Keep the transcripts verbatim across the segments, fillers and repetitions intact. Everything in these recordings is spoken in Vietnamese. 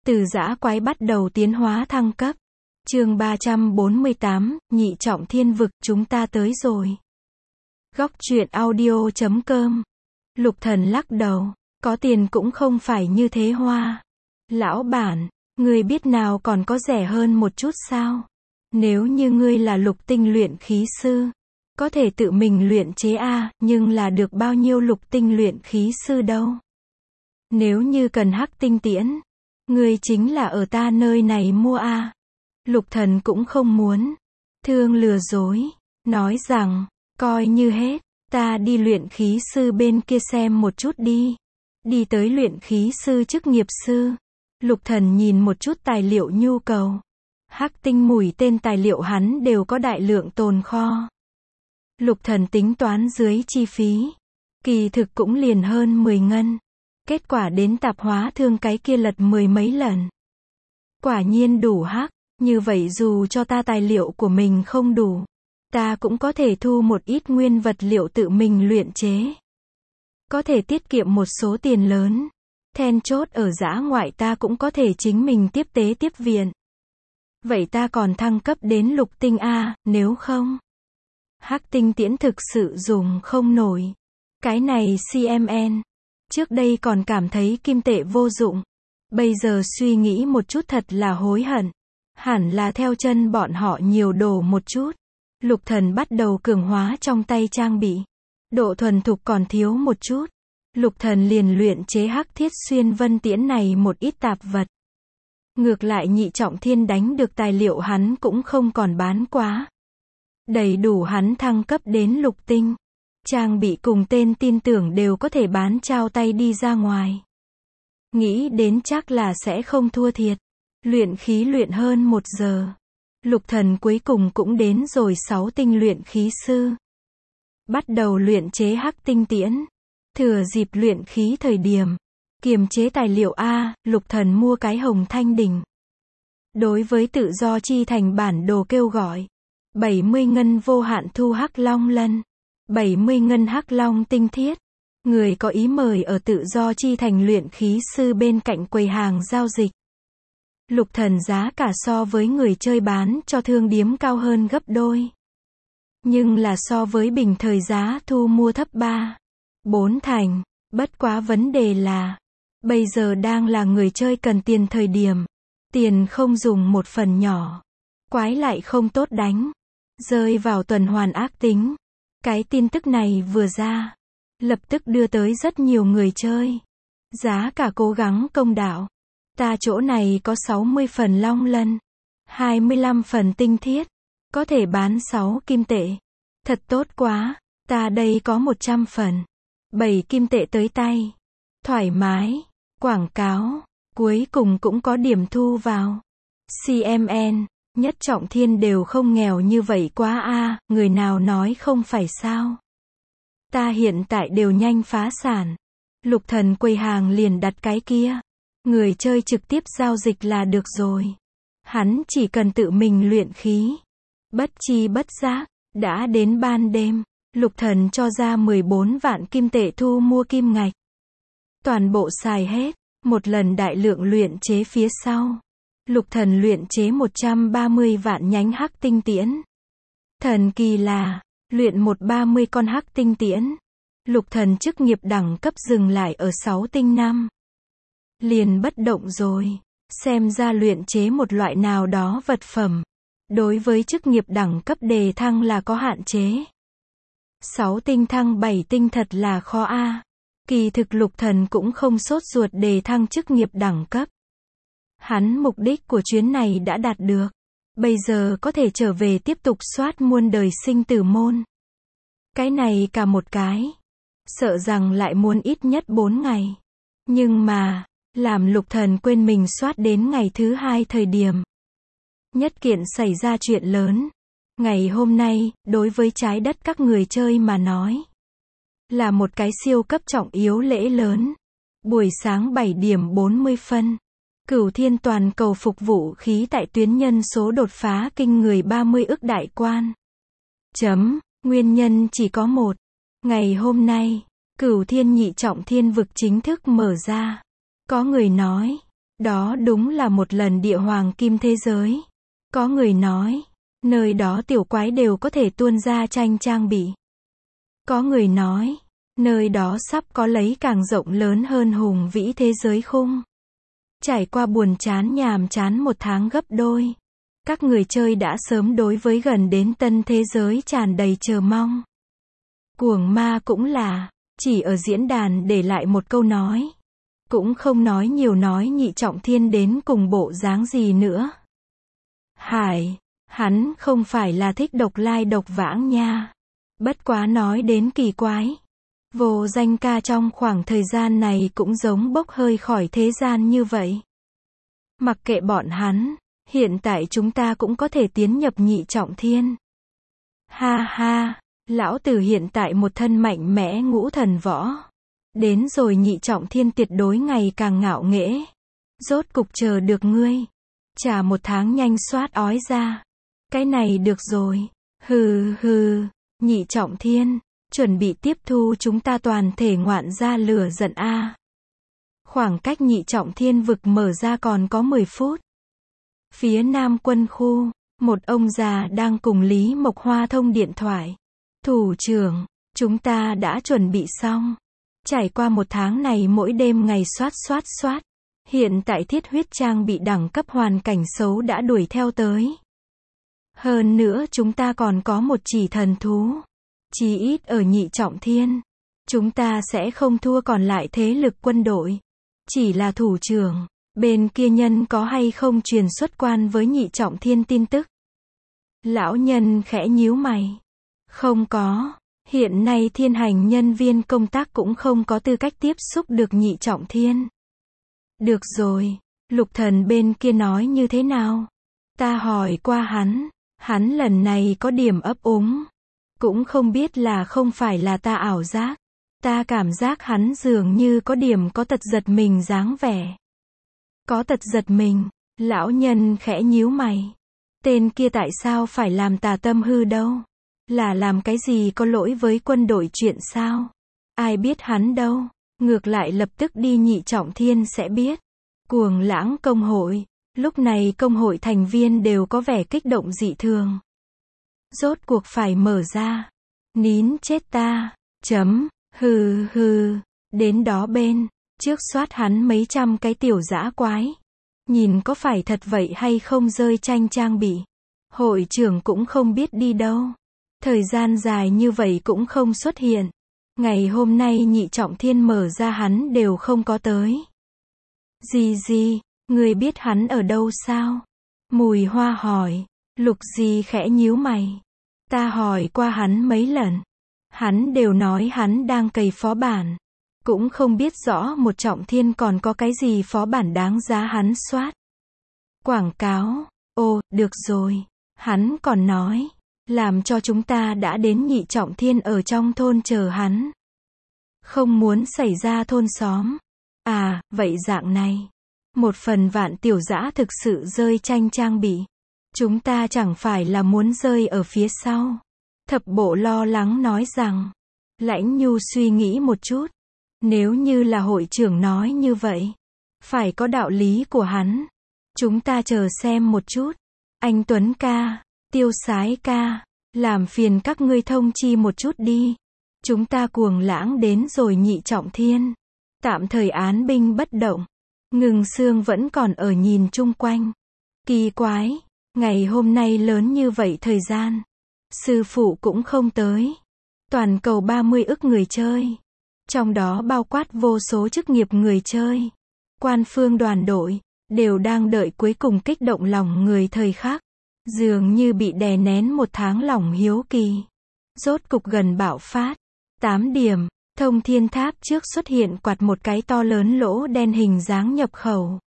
Từ dã quái bắt đầu tiến hóa thăng cấp. Chương ba trăm bốn mươi tám, nhị trọng thiên vực, chúng ta tới rồi. Góc truyện audio chấm com. Lục Thần lắc đầu, có tiền cũng không phải như thế hoa. Lão bản, ngươi biết nào còn có rẻ hơn một chút sao? Nếu như ngươi là lục tinh luyện khí sư, có thể tự mình luyện chế a, nhưng là được bao nhiêu lục tinh luyện khí sư đâu? Nếu như cần hắc tinh tiễn, ngươi chính là ở ta nơi này mua a. Lục Thần cũng không muốn thương lừa dối, nói rằng, coi như hết, ta đi luyện khí sư bên kia xem một chút đi. Đi tới luyện khí sư chức nghiệp sư. Lục Thần nhìn một chút tài liệu nhu cầu. Hắc tinh mùi tên tài liệu hắn đều có đại lượng tồn kho. Lục Thần tính toán dưới chi phí, kỳ thực cũng liền hơn mười ngân. Kết quả đến tạp hóa thương cái kia lật mười mấy lần. Quả nhiên đủ hắc, như vậy dù cho ta tài liệu của mình không đủ, ta cũng có thể thu một ít nguyên vật liệu tự mình luyện chế. Có thể tiết kiệm một số tiền lớn. Then chốt ở dã ngoại ta cũng có thể chính mình tiếp tế tiếp viện. Vậy ta còn thăng cấp đến lục tinh A, nếu không, hắc tinh tiễn thực sự dùng không nổi. Cái này xê em en, trước đây còn cảm thấy kim tệ vô dụng. Bây giờ suy nghĩ một chút thật là hối hận. Hẳn là theo chân bọn họ nhiều đồ một chút. Lục Thần bắt đầu cường hóa trong tay trang bị. Độ thuần thục còn thiếu một chút. Lục Thần liền luyện chế hắc thiết xuyên vân tiễn này một ít tạp vật. Ngược lại nhị trọng thiên đánh được tài liệu hắn cũng không còn bán quá. Đầy đủ hắn thăng cấp đến lục tinh. Trang bị cùng tên tin tưởng đều có thể bán trao tay đi ra ngoài. Nghĩ đến chắc là sẽ không thua thiệt. Luyện khí luyện hơn một giờ. Lục Thần cuối cùng cũng đến rồi sáu tinh luyện khí sư. Bắt đầu luyện chế hắc tinh tiễn. Thừa dịp luyện khí thời điểm, kiềm chế tài liệu A, Lục Thần mua cái hồng thanh đỉnh. Đối với tự do chi thành bản đồ kêu gọi. bảy mươi ngân vô hạn thu hắc long lân. bảy mươi ngân hắc long tinh thiết. Người có ý mời ở tự do chi thành luyện khí sư bên cạnh quầy hàng giao dịch. Lục Thần giá cả so với người chơi bán cho thương điếm cao hơn gấp đôi. Nhưng là so với bình thời giá thu mua thấp ba, bốn thành. Bất quá vấn đề là, bây giờ đang là người chơi cần tiền thời điểm. Tiền không dùng một phần nhỏ. Quái lại không tốt đánh. Rơi vào tuần hoàn ác tính. Cái tin tức này vừa ra, lập tức đưa tới rất nhiều người chơi. Giá cả cố gắng công đạo. Ta chỗ này có sáu mươi phần long lân, hai mươi lăm phần tinh thiết, có thể bán sáu kim tệ. Thật tốt quá, ta đây có một trăm phần, bảy kim tệ tới tay. Thoải mái, quảng cáo, cuối cùng cũng có điểm thu vào. xê em en, nhất trọng thiên đều không nghèo như vậy quá a, người nào nói không phải sao. Ta hiện tại đều nhanh phá sản. Lục Thần quầy hàng liền đặt cái kia. Người chơi trực tiếp giao dịch là được rồi. Hắn chỉ cần tự mình luyện khí. Bất chi bất giác, đã đến ban đêm. Lục Thần cho ra mười bốn vạn kim tệ thu mua kim ngạch. Toàn bộ xài hết. Một lần đại lượng luyện chế phía sau. Lục Thần luyện chế một trăm ba mươi vạn nhánh hắc tinh tiễn. Thần kỳ là, luyện một ba mươi con hắc tinh tiễn. Lục Thần chức nghiệp đẳng cấp dừng lại ở sáu tinh năm. Liền bất động rồi. Xem ra luyện chế một loại nào đó vật phẩm. Đối với chức nghiệp đẳng cấp đề thăng là có hạn chế. sáu tinh thăng bảy tinh thật là khó a. Kỳ thực Lục Thần cũng không sốt ruột đề thăng chức nghiệp đẳng cấp. Hắn mục đích của chuyến này đã đạt được. Bây giờ có thể trở về tiếp tục soát muôn đời sinh tử môn. Cái này cả một cái. Sợ rằng lại muốn ít nhất bốn ngày. Nhưng mà, làm Lục Thần quên mình soát đến ngày thứ hai thời điểm. Nhất kiện xảy ra chuyện lớn. Ngày hôm nay, đối với trái đất các người chơi mà nói, là một cái siêu cấp trọng yếu lễ lớn. Buổi sáng bảy điểm bốn mươi phân. Cửu thiên toàn cầu phục vụ khí tại tuyến nhân số đột phá kinh người ba mươi ức đại quan. Chấm, nguyên nhân chỉ có một. Ngày hôm nay, Cửu thiên nhị trọng thiên vực chính thức mở ra. Có người nói, Đó đúng là một lần địa hoàng kim thế giới. Có người nói, nơi đó tiểu quái đều có thể tuôn ra tranh trang bị. Có người nói, nơi đó sắp có lấy càng rộng lớn hơn hùng vĩ thế giới khung. Trải qua buồn chán nhàm chán một tháng gấp đôi. Các người chơi đã sớm đối với gần đến tân thế giới tràn đầy chờ mong. Cuồng ma cũng là, chỉ ở diễn đàn để lại một câu nói. Cũng không nói nhiều, nói Nhị Trọng Thiên đến cùng bộ dáng gì nữa. Hải, hắn không phải là thích độc lai độc vãng nha. Bất quá nói đến kỳ quái. Vô Danh ca trong khoảng thời gian này cũng giống bốc hơi khỏi thế gian như vậy. Mặc kệ bọn hắn, hiện tại chúng ta cũng có thể tiến nhập Nhị Trọng Thiên. Ha ha, lão tử hiện tại một thân mạnh mẽ ngũ thần võ. Đến rồi Nhị Trọng Thiên tuyệt đối ngày càng ngạo nghễ. Rốt cục chờ được ngươi. Chả một tháng nhanh xoát ói ra. Cái này được rồi. Hừ hừ, Nhị Trọng Thiên, chuẩn bị tiếp thu chúng ta toàn thể ngoạn gia lửa giận a. Khoảng cách Nhị Trọng Thiên vực mở ra còn có mười phút. Phía Nam quân khu, một ông già đang cùng Lý Mộc Hoa thông điện thoại. Thủ trưởng, chúng ta đã chuẩn bị xong. Trải qua một tháng này mỗi đêm ngày soát soát soát. Hiện tại thiết huyết trang bị đẳng cấp hoàn cảnh xấu đã đuổi theo tới. Hơn nữa chúng ta còn có một chỉ thần thú. Chí ít ở Nhị Trọng Thiên. Chúng ta sẽ không thua còn lại thế lực quân đội. Chỉ là thủ trưởng, bên kia nhân có hay không truyền xuất quan với Nhị Trọng Thiên tin tức? Lão nhân khẽ nhíu mày. Không có. Hiện nay thiên hành nhân viên công tác cũng không có tư cách tiếp xúc được Nhị Trọng Thiên. Được rồi, Lục Thần bên kia nói như thế nào? Ta hỏi qua hắn, hắn lần này có điểm ấp úng. Cũng không biết là không phải là ta ảo giác. Ta cảm giác hắn dường như có điểm có tật giật mình dáng vẻ. Có tật giật mình, lão nhân khẽ nhíu mày. Tên kia tại sao phải làm tà tâm hư đâu? Là làm cái gì có lỗi với quân đội chuyện sao? Ai biết hắn đâu, ngược lại lập tức đi Nhị Trọng Thiên sẽ biết. Cuồng Lãng công hội, lúc này công hội thành viên đều có vẻ kích động dị thường. Rốt cuộc phải mở ra. Nín chết ta. Chấm. Hừ hừ. Đến đó bên, trước soát hắn mấy trăm cái tiểu dã quái. Nhìn có phải thật vậy hay không rơi tranh trang bị. Hội trưởng cũng không biết đi đâu. Thời gian dài như vậy cũng không xuất hiện. Ngày hôm nay Nhị Trọng Thiên mở ra hắn đều không có tới. Gì gì, người biết hắn ở đâu sao? Mùi Hoa hỏi. Lục Di khẽ nhíu mày. Ta hỏi qua hắn mấy lần. Hắn đều nói hắn đang cày phó bản. Cũng không biết rõ một Trọng Thiên còn có cái gì phó bản đáng giá hắn soát. Quảng cáo. Ồ, được rồi. Hắn còn nói. Làm cho chúng ta đã đến Nhị Trọng Thiên ở trong thôn chờ hắn. Không muốn xảy ra thôn xóm. À, vậy dạng này. Một phần vạn tiểu dã thực sự rơi tranh trang bị. Chúng ta chẳng phải là muốn rơi ở phía sau. Thập bộ lo lắng nói rằng. Lãnh Nhu suy nghĩ một chút. Nếu như là hội trưởng nói như vậy. Phải có đạo lý của hắn. Chúng ta chờ xem một chút. Anh Tuấn ca. Tiêu Sái ca. Làm phiền các ngươi thông chi một chút đi. Chúng ta Cuồng Lãng đến rồi Nhị Trọng Thiên. Tạm thời án binh bất động. Ngừng Sương vẫn còn ở nhìn chung quanh. Kỳ quái. Ngày hôm nay lớn như vậy thời gian. Sư phụ cũng không tới. Toàn cầu ba mươi ức người chơi. Trong đó bao quát vô số chức nghiệp người chơi. Quan phương đoàn đội. Đều đang đợi cuối cùng kích động lòng người thời khắc. Dường như bị đè nén một tháng lòng hiếu kỳ. Rốt cục gần bạo phát. tám điểm. Thông thiên tháp trước xuất hiện quạt một cái to lớn lỗ đen hình dáng nhập khẩu.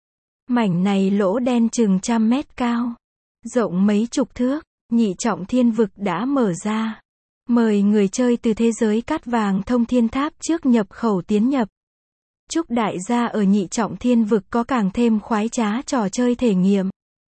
Mảnh này lỗ đen chừng trăm mét cao. Rộng mấy chục thước. Nhị Trọng Thiên vực đã mở ra. Mời người chơi từ thế giới cát vàng thông thiên tháp trước nhập khẩu tiến nhập. Chúc đại gia ở Nhị Trọng Thiên vực có càng thêm khoái trá trò chơi thể nghiệm.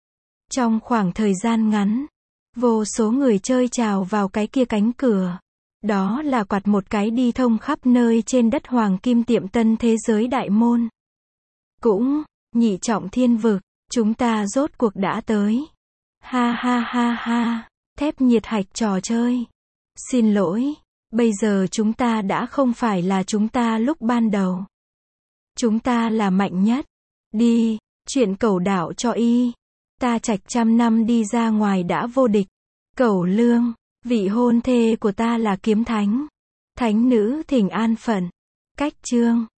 Trong khoảng thời gian ngắn, vô số người chơi trào vào cái kia cánh cửa. Đó là quạt một cái đi thông khắp nơi trên đất hoàng kim tiệm tân thế giới đại môn. Cũng, Nhị trọng thiên vực, chúng ta rốt cuộc đã tới. Ha ha ha ha, thép nhiệt hạch trò chơi. Xin lỗi, bây giờ chúng ta đã không phải là chúng ta lúc ban đầu. Chúng ta là mạnh nhất. Đi, chuyện cẩu đảo cho y. Ta trạch trăm năm đi ra ngoài đã vô địch. Cẩu lương, vị hôn thê của ta là kiếm thánh. Thánh nữ thỉnh an phận. Cách chương